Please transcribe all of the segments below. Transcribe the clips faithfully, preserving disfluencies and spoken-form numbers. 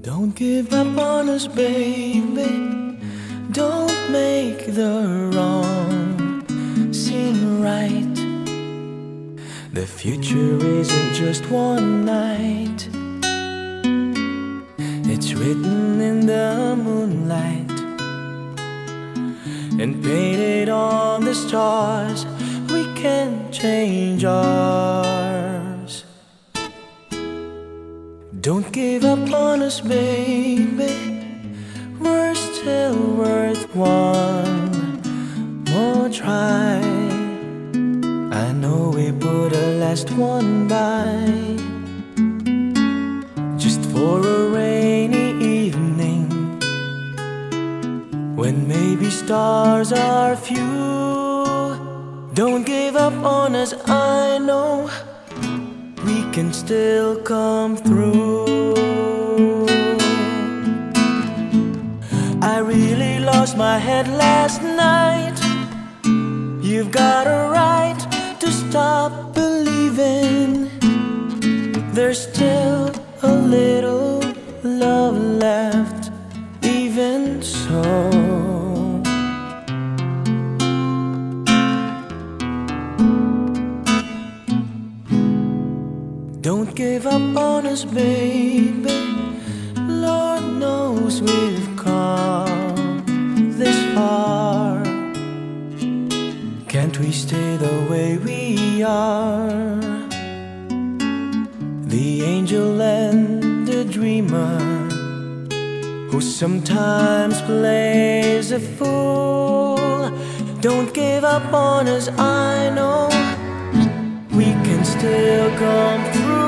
Don't give up on us, baby. Don't make the wrong seem right. The future isn't just one night. It's written in the moonlight and painted on the stars. We can change ours. Don't give up on us, baby. We're still worth one more try. I know we put a last one by, just for a rainy evening, when maybe stars are few. Don't give up on us, I know we can still come through. I really lost my head last night. You've got a right to stop believing. There's still a little love left, even so. Don't give up on us, baby. Lord knows we've come this far. Can't we stay the way we are? The angel and the dreamer, who sometimes plays a fool. Don't give up on us, I know we can still come through.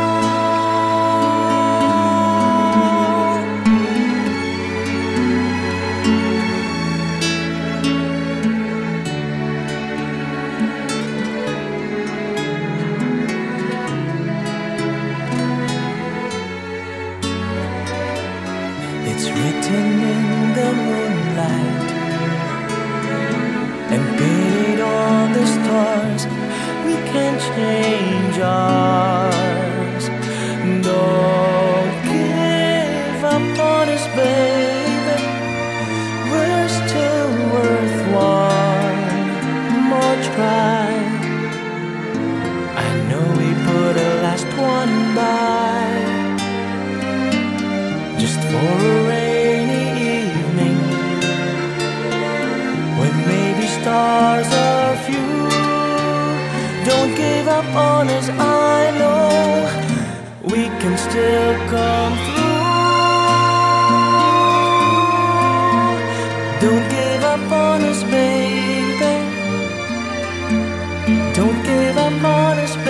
It's written in the moonlight and painted on the stars. We can change ours. Don't give up on us, baby. We're still worth one more try. I know we put a last one by, just for a rainy evening, when maybe stars are few. Don't give up on us, I know we can still come through. Don't give up on us, baby. Don't give up on us,